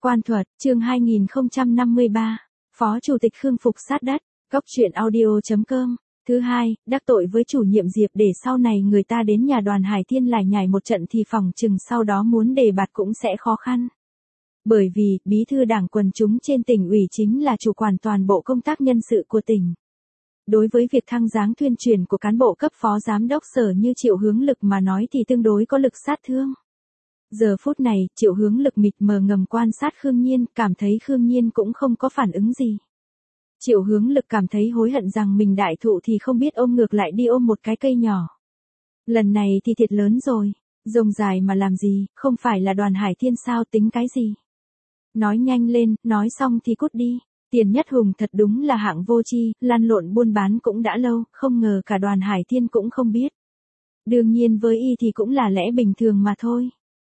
Quan thuật, chương 2053, Phó Chủ tịch Khương phục sát đất, góc truyện audio.com. Thứ hai, đắc tội với chủ nhiệm Diệp để sau này người ta đến nhà Đoàn Hải Thiên lải nhải một trận thì phòng chừng sau đó muốn đề bạt cũng sẽ khó khăn. Bởi vì, bí thư đảng quần chúng trên tỉnh ủy chính là chủ quản toàn bộ công tác nhân sự của tỉnh. Đối với việc thăng giáng tuyên truyền của cán bộ cấp phó giám đốc sở như Triệu Hướng Lực mà nói thì tương đối có lực sát thương. Giờ phút này, Triệu Hướng Lực mịt mờ ngầm quan sát Khương Nhiên, cảm thấy Khương Nhiên cũng không có phản ứng gì. Triệu Hướng Lực cảm thấy hối hận rằng mình đại thụ thì không biết ôm ngược lại đi ôm một cái cây nhỏ. Lần này thì thiệt lớn rồi, rông dài mà làm gì, không phải là Đoàn Hải Thiên sao, tính cái gì. Nói nhanh lên, nói xong thì cút đi. Tiền Nhất Hùng thật đúng là hạng vô tri, lăn lộn buôn bán cũng đã lâu, không ngờ cả Đoàn Hải Thiên cũng không biết. Đương nhiên với y thì cũng là lẽ bình thường mà thôi.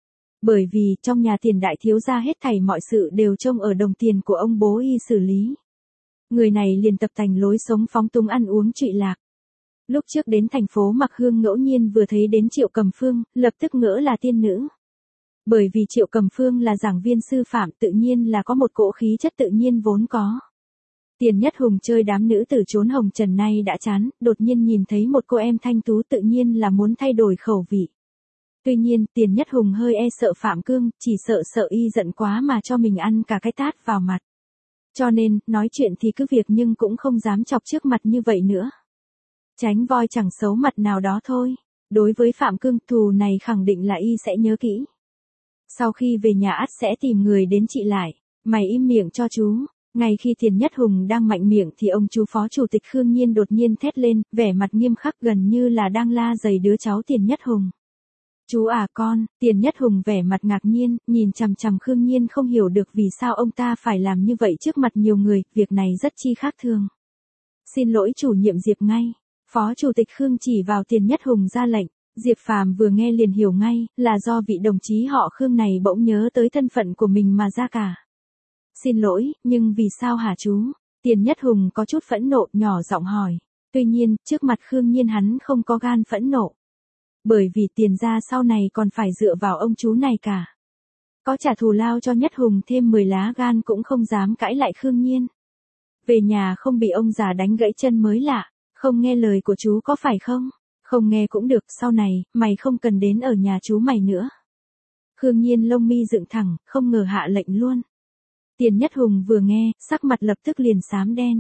Bởi vì trong nhà Tiền đại thiếu gia hết thảy mọi sự đều trông ở đồng tiền của ông bố y xử lý. Người này liền tập thành lối sống phóng túng ăn uống trụy lạc. Lúc trước đến thành phố Mặc Hương ngẫu nhiên vừa thấy đến Triệu Cầm Phương, lập tức ngỡ là tiên nữ. Bởi vì Triệu Cầm Phương là giảng viên sư phạm tự nhiên là có một cỗ khí chất tự nhiên vốn có. Tiền Nhất Hùng chơi đám nữ tử trốn hồng trần nay đã chán, đột nhiên nhìn thấy một cô em thanh tú tự nhiên là muốn thay đổi khẩu vị. Tuy nhiên, Tiền Nhất Hùng hơi e sợ Phạm Cương, chỉ sợ y giận quá mà cho mình ăn cả cái tát vào mặt. Cho nên, nói chuyện thì cứ việc nhưng cũng không dám chọc trước mặt như vậy nữa. Tránh voi chẳng xấu mặt nào đó thôi. Đối với Phạm Cương, thù này khẳng định là y sẽ nhớ kỹ. Sau khi về nhà ắt sẽ tìm người đến trị lại. Mày im miệng cho chú. Ngay khi Tiền Nhất Hùng đang mạnh miệng thì ông chú Phó Chủ tịch Khương Nhiên đột nhiên thét lên, vẻ mặt nghiêm khắc gần như là đang la dày đứa cháu Tiền Nhất Hùng. Chú à con, Tiền Nhất Hùng vẻ mặt ngạc nhiên, nhìn chằm chằm Khương Nhiên không hiểu được vì sao ông ta phải làm như vậy trước mặt nhiều người, việc này rất chi khác thường. Xin lỗi chủ nhiệm Diệp ngay. Phó Chủ tịch Khương chỉ vào Tiền Nhất Hùng ra lệnh. Diệp Phàm vừa nghe liền hiểu ngay, là do vị đồng chí họ Khương này bỗng nhớ tới thân phận của mình mà ra cả. Xin lỗi, nhưng vì sao hả chú? Tiền Nhất Hùng có chút phẫn nộ, nhỏ giọng hỏi. Tuy nhiên, trước mặt Khương Nhiên hắn không có gan phẫn nộ. Bởi vì Tiền gia sau này còn phải dựa vào ông chú này cả. Có trả thù lao cho Nhất Hùng thêm 10 lá gan cũng không dám cãi lại Khương Nhiên. Về nhà không bị ông già đánh gãy chân mới lạ, không nghe lời của chú có phải không? Không nghe cũng được, sau này, mày không cần đến ở nhà chú mày nữa. Khương Nhiên lông mi dựng thẳng, không ngờ hạ lệnh luôn. Tiền Nhất Hùng vừa nghe, sắc mặt lập tức liền xám đen.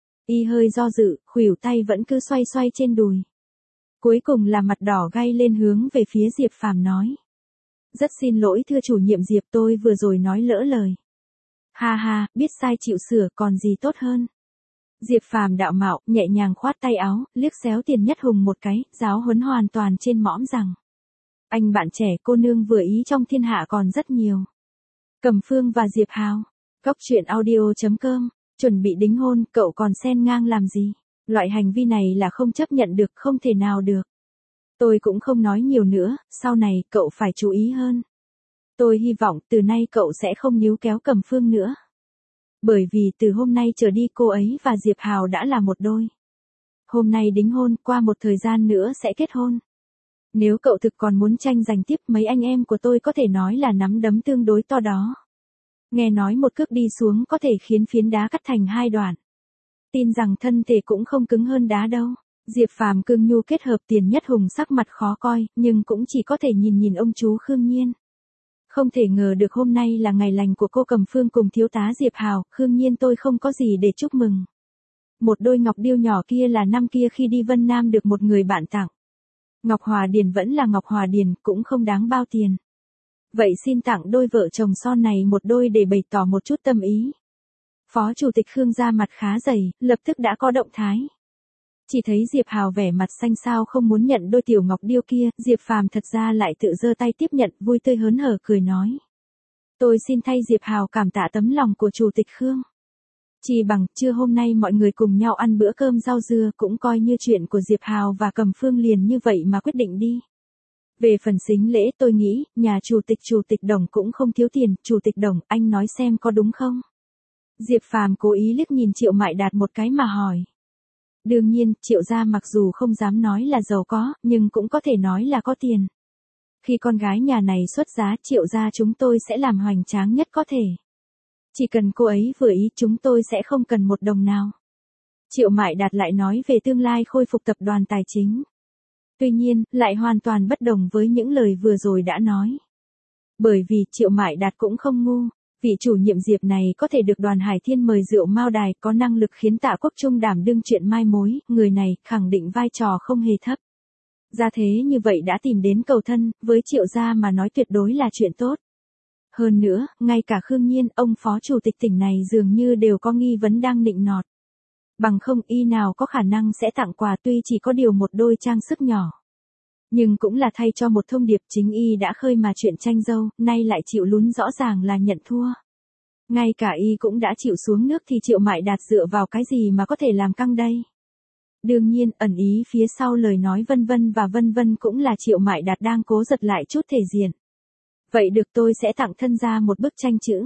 Y hơi do dự, khuỷu tay vẫn cứ xoay xoay trên đùi. Cuối cùng là mặt đỏ gay lên hướng về phía Diệp Phàm nói. Rất xin lỗi thưa chủ nhiệm Diệp, tôi vừa rồi nói lỡ lời. Ha ha, biết sai chịu sửa còn gì tốt hơn. Diệp Phàm đạo mạo, nhẹ nhàng khoát tay áo, liếc xéo Tiền Nhất Hùng một cái, giáo huấn hoàn toàn trên mõm rằng. Anh bạn trẻ cô nương vừa ý trong thiên hạ còn rất nhiều. Cầm Phương và Diệp Hào. Góc truyện audio.com. Chuẩn bị đính hôn, cậu còn xen ngang làm gì? Loại hành vi này là không chấp nhận được, không thể nào được. Tôi cũng không nói nhiều nữa, sau này cậu phải chú ý hơn. Tôi hy vọng từ nay cậu sẽ không níu kéo Cầm Phương nữa. Bởi vì từ hôm nay trở đi cô ấy và Diệp Hào đã là một đôi. Hôm nay đính hôn, qua một thời gian nữa sẽ kết hôn. Nếu cậu thực còn muốn tranh giành tiếp, mấy anh em của tôi có thể nói là nắm đấm tương đối to đó. Nghe nói một cước đi xuống có thể khiến phiến đá cắt thành hai đoạn. Tin rằng thân thể cũng không cứng hơn đá đâu. Diệp Phàm cương nhu kết hợp Tiền Nhất Hùng sắc mặt khó coi, nhưng cũng chỉ có thể nhìn ông chú Khương Nhiên. Không thể ngờ được hôm nay là ngày lành của cô Cầm Phương cùng thiếu tá Diệp Hào, Khương Nhiên tôi không có gì để chúc mừng. Một đôi ngọc điêu nhỏ kia là năm kia khi đi Vân Nam được một người bạn tặng. Ngọc Hòa Điền vẫn là Ngọc Hòa Điền, cũng không đáng bao tiền. Vậy xin tặng đôi vợ chồng son này một đôi để bày tỏ một chút tâm ý. Phó Chủ tịch Khương ra mặt khá dày, lập tức đã có động thái. Chỉ thấy Diệp Hào vẻ mặt xanh xao không muốn nhận đôi tiểu ngọc điêu kia, Diệp Phàm thật ra lại tự giơ tay tiếp nhận, vui tươi hớn hở cười nói. Tôi xin thay Diệp Hào cảm tạ tấm lòng của Chủ tịch Khương. Chỉ bằng trưa hôm nay mọi người cùng nhau ăn bữa cơm rau dưa cũng coi như chuyện của Diệp Hào và Cầm Phương liền như vậy mà quyết định đi. Về phần sính lễ tôi nghĩ, nhà Chủ tịch Đồng cũng không thiếu tiền, Chủ tịch Đồng, anh nói xem có đúng không? Diệp Phàm cố ý liếc nhìn Triệu Mại Đạt một cái mà hỏi. Đương nhiên, Triệu gia mặc dù không dám nói là giàu có, nhưng cũng có thể nói là có tiền. Khi con gái nhà này xuất giá, Triệu gia chúng tôi sẽ làm hoành tráng nhất có thể. Chỉ cần cô ấy vừa ý chúng tôi sẽ không cần một đồng nào. Triệu Mại Đạt lại nói về tương lai khôi phục tập đoàn tài chính. Tuy nhiên, lại hoàn toàn bất đồng với những lời vừa rồi đã nói. Bởi vì Triệu Mại Đạt cũng không ngu, vị chủ nhiệm Diệp này có thể được Đoàn Hải Thiên mời rượu Mao Đài, có năng lực khiến Tạ Quốc Trung đảm đương chuyện mai mối, người này khẳng định vai trò không hề thấp. Ra thế như vậy đã tìm đến cầu thân, với Triệu gia mà nói tuyệt đối là chuyện tốt. Hơn nữa, ngay cả Khương Nhiên, ông phó chủ tịch tỉnh này dường như đều có nghi vấn đang nịnh nọt. Bằng không y nào có khả năng sẽ tặng quà tuy chỉ có điều một đôi trang sức nhỏ. Nhưng cũng là thay cho một thông điệp chính y đã khơi mà chuyện tranh dâu, nay lại chịu lún rõ ràng là nhận thua. Ngay cả y cũng đã chịu xuống nước thì Triệu Mại Đạt dựa vào cái gì mà có thể làm căng đây? Đương nhiên, ẩn ý phía sau lời nói vân vân cũng là Triệu Mại Đạt đang cố giật lại chút thể diện. Vậy được tôi sẽ tặng thân ra một bức tranh chữ.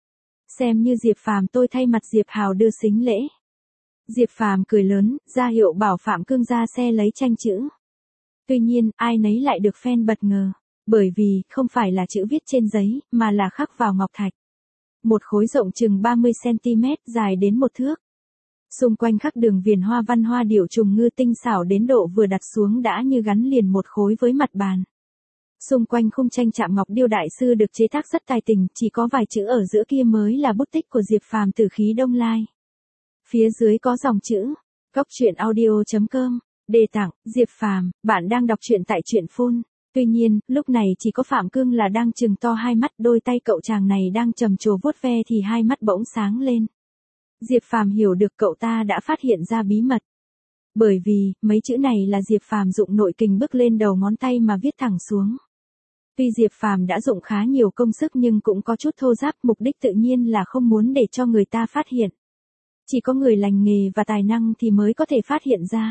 Xem như Diệp Phàm tôi thay mặt Diệp Hào đưa sính lễ. Diệp Phàm cười lớn, ra hiệu bảo Phạm Cương ra xe lấy tranh chữ. Tuy nhiên, ai nấy lại được phen bất ngờ. Bởi vì, không phải là chữ viết trên giấy, mà là khắc vào ngọc thạch. Một khối rộng chừng 30cm, dài đến 1 thước. Xung quanh khắc đường viền hoa văn hoa điểu trùng ngư tinh xảo đến độ vừa đặt xuống đã như gắn liền một khối với mặt bàn. Xung quanh khung tranh chạm ngọc điêu đại sư được chế tác rất tài tình, chỉ có vài chữ ở giữa kia mới là bút tích của Diệp Phàm Tử Khí Đông Lai. Phía dưới có dòng chữ, coctruyện.audio.com, đề tặng, Diệp Phàm, bạn đang đọc truyện tại truyện phone. Tuy nhiên, lúc này chỉ có Phạm Cương là đang trừng to hai mắt, đôi tay cậu chàng này đang trầm trồ vuốt ve thì hai mắt bỗng sáng lên. Diệp Phàm hiểu được cậu ta đã phát hiện ra bí mật. Bởi vì, mấy chữ này là Diệp Phàm dụng nội kình bước lên đầu ngón tay mà viết thẳng xuống. Tuy Diệp Phàm đã dụng khá nhiều công sức nhưng cũng có chút thô ráp, mục đích tự nhiên là không muốn để cho người ta phát hiện. Chỉ có người lành nghề và tài năng thì mới có thể phát hiện ra.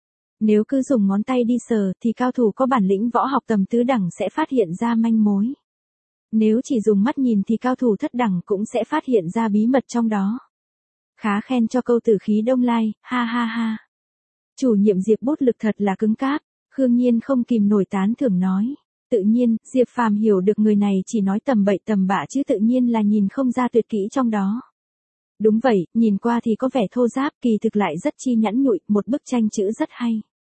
Nếu cứ dùng ngón tay đi sờ thì cao thủ có bản lĩnh võ học tầm tứ đẳng sẽ phát hiện ra manh mối. Nếu chỉ dùng mắt nhìn thì cao thủ thất đẳng cũng sẽ phát hiện ra bí mật trong đó. Khá khen cho câu Tử Khí Đông Lai, ha ha ha. Chủ nhiệm Diệp bút lực thật là cứng cáp, Khương Nhiên không kìm nổi tán thưởng nói. Tự nhiên, Diệp Phàm hiểu được người này chỉ nói tầm bậy tầm bạ chứ tự nhiên là nhìn không ra tuyệt kỹ trong đó. Đúng vậy, nhìn qua thì có vẻ thô ráp, kỳ thực lại rất chi nhẵn nhụi, một bức tranh chữ rất hay.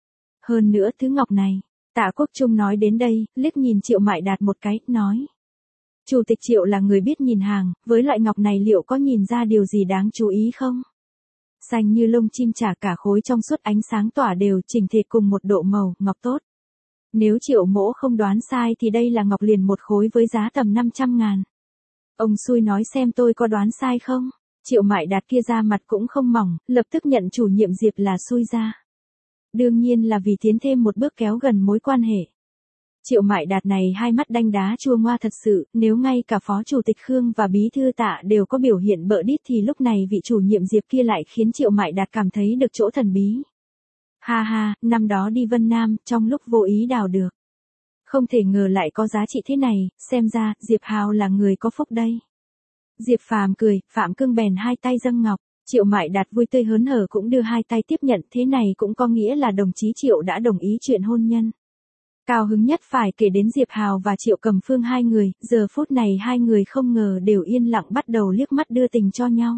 Hơn nữa thứ ngọc này, Tạ Quốc Trung nói đến đây, liếc nhìn Triệu Mại Đạt một cái, nói. Chủ tịch Triệu là người biết nhìn hàng, với loại ngọc này liệu có nhìn ra điều gì đáng chú ý không? Xanh như lông chim chả, cả khối trong suốt, ánh sáng tỏa đều, chỉnh thể cùng một độ màu, ngọc tốt. Nếu Triệu mỗ không đoán sai thì đây là ngọc liền một khối với giá tầm 500.000. Ông xui nói xem tôi có đoán sai không? Triệu Mại Đạt kia ra mặt cũng không mỏng, lập tức nhận chủ nhiệm Diệp là xui ra. Đương nhiên là vì tiến thêm một bước kéo gần mối quan hệ. Triệu Mại Đạt này hai mắt đanh đá chua ngoa thật sự, nếu ngay cả phó chủ tịch Khương và bí thư Tạ đều có biểu hiện bợ đít thì lúc này vị chủ nhiệm Diệp kia lại khiến Triệu Mại Đạt cảm thấy được chỗ thần bí. Ha ha, năm đó đi Vân Nam, trong lúc vô ý đào được. Không thể ngờ lại có giá trị thế này, xem ra, Diệp Hào là người có phúc đây. Diệp Phàm cười, Phạm Cương bèn hai tay dâng ngọc, Triệu Mại Đạt vui tươi hớn hở cũng đưa hai tay tiếp nhận, thế này cũng có nghĩa là đồng chí Triệu đã đồng ý chuyện hôn nhân. Cao hứng nhất phải kể đến Diệp Hào và Triệu Cầm Phương hai người, giờ phút này hai người không ngờ đều yên lặng bắt đầu liếc mắt đưa tình cho nhau.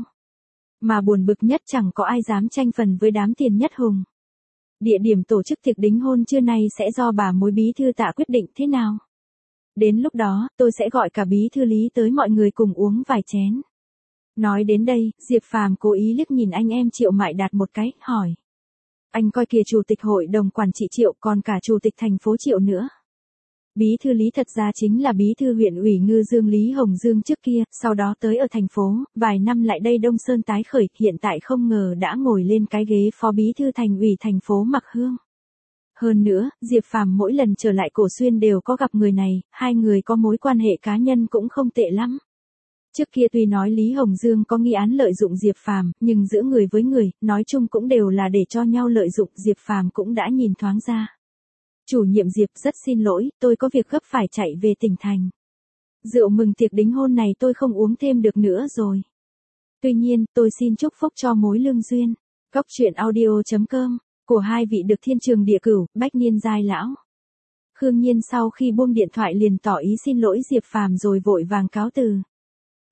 Mà buồn bực nhất chẳng có ai dám tranh phần với đám tiền nhất hùng. Địa điểm tổ chức tiệc đính hôn trưa nay sẽ do bà mối bí thư Tạ quyết định thế nào. Đến lúc đó, tôi sẽ gọi cả bí thư Lý tới mọi người cùng uống vài chén. Nói đến đây, Diệp Phàm cố ý liếc nhìn anh em Triệu Mại Đạt một cái, hỏi. Anh coi kìa, chủ tịch hội đồng quản trị Triệu còn cả chủ tịch thành phố Triệu nữa. Bí thư Lý thật ra chính là bí thư huyện ủy Ngư Dương Lý Hồng Dương trước kia, sau đó tới ở thành phố, vài năm lại đây Đông Sơn tái khởi, hiện tại không ngờ đã ngồi lên cái ghế phó bí thư thành ủy thành phố Mạc Hương. Hơn nữa, Diệp Phàm mỗi lần trở lại Cổ Xuyên đều có gặp người này, hai người có mối quan hệ cá nhân cũng không tệ lắm. Trước kia tuy nói Lý Hồng Dương có nghi án lợi dụng Diệp Phàm, nhưng giữa người với người, nói chung cũng đều là để cho nhau lợi dụng, Diệp Phàm cũng đã nhìn thoáng ra. Chủ nhiệm Diệp, rất xin lỗi, tôi có việc gấp phải chạy về tỉnh thành. Rượu mừng tiệc đính hôn này tôi không uống thêm được nữa rồi. Tuy nhiên, tôi xin chúc phúc cho mối lương duyên. Coctruyện.audio.com, của hai vị được thiên trường địa cửu, bách niên giai lão. Khương Nhiên sau khi buông điện thoại liền tỏ ý xin lỗi Diệp Phàm rồi vội vàng cáo từ.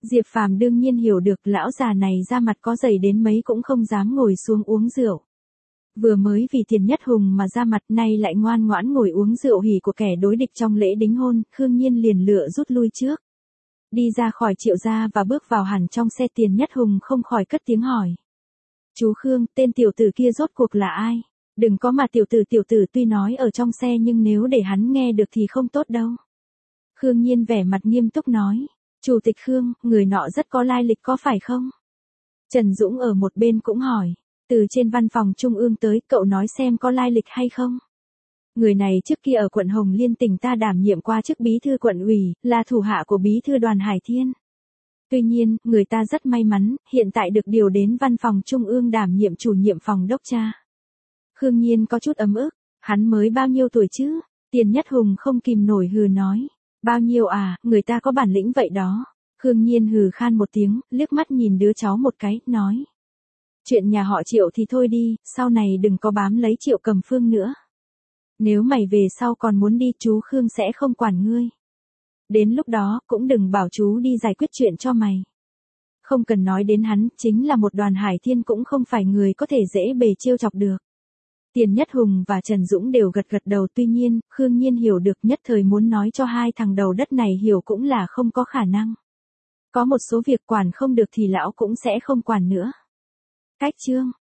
Diệp Phàm đương nhiên hiểu được lão già này da mặt có dày đến mấy cũng không dám ngồi xuống uống rượu. Vừa mới vì Tiền Nhất Hùng mà ra mặt, nay lại ngoan ngoãn ngồi uống rượu hỉ của kẻ đối địch trong lễ đính hôn, Khương Nhiên liền lựa rút lui trước. Đi ra khỏi Triệu gia và bước vào hẳn trong xe, Tiền Nhất Hùng không khỏi cất tiếng hỏi. Chú Khương, tên tiểu tử kia rốt cuộc là ai? Đừng có mà tiểu tử tuy nói ở trong xe nhưng nếu để hắn nghe được thì không tốt đâu. Khương Nhiên vẻ mặt nghiêm túc nói. Chủ tịch Khương, người nọ rất có lai lịch có phải không? Trần Dũng ở một bên cũng hỏi. Từ trên văn phòng trung ương tới, cậu nói xem có lai lịch hay không? Người này trước kia ở quận Hồng Liên tỉnh ta đảm nhiệm qua chức bí thư quận ủy, là thủ hạ của bí thư Đoàn Hải Thiên. Tuy nhiên, người ta rất may mắn, hiện tại được điều đến văn phòng trung ương đảm nhiệm chủ nhiệm phòng đốc tra. Khương Nhiên có chút ấm ức, hắn mới bao nhiêu tuổi chứ? Tiền Nhất Hùng không kìm nổi hừ nói. Bao nhiêu à, người ta có bản lĩnh vậy đó. Khương Nhiên hừ khan một tiếng, liếc mắt nhìn đứa cháu một cái, nói. Chuyện nhà họ Triệu thì thôi đi, sau này đừng có bám lấy Triệu Cầm Phương nữa. Nếu mày về sau còn muốn đi, chú Khương sẽ không quản ngươi. Đến lúc đó, cũng đừng bảo chú đi giải quyết chuyện cho mày. Không cần nói đến hắn, chính là một Đoàn Hải Thiên cũng không phải người có thể dễ bề trêu chọc được. Tiền Nhất Hùng và Trần Dũng đều gật đầu, tuy nhiên, Khương Nhiên hiểu được, nhất thời muốn nói cho hai thằng đầu đất này hiểu cũng là không có khả năng. Có một số việc quản không được thì lão cũng sẽ không quản nữa. Cách chương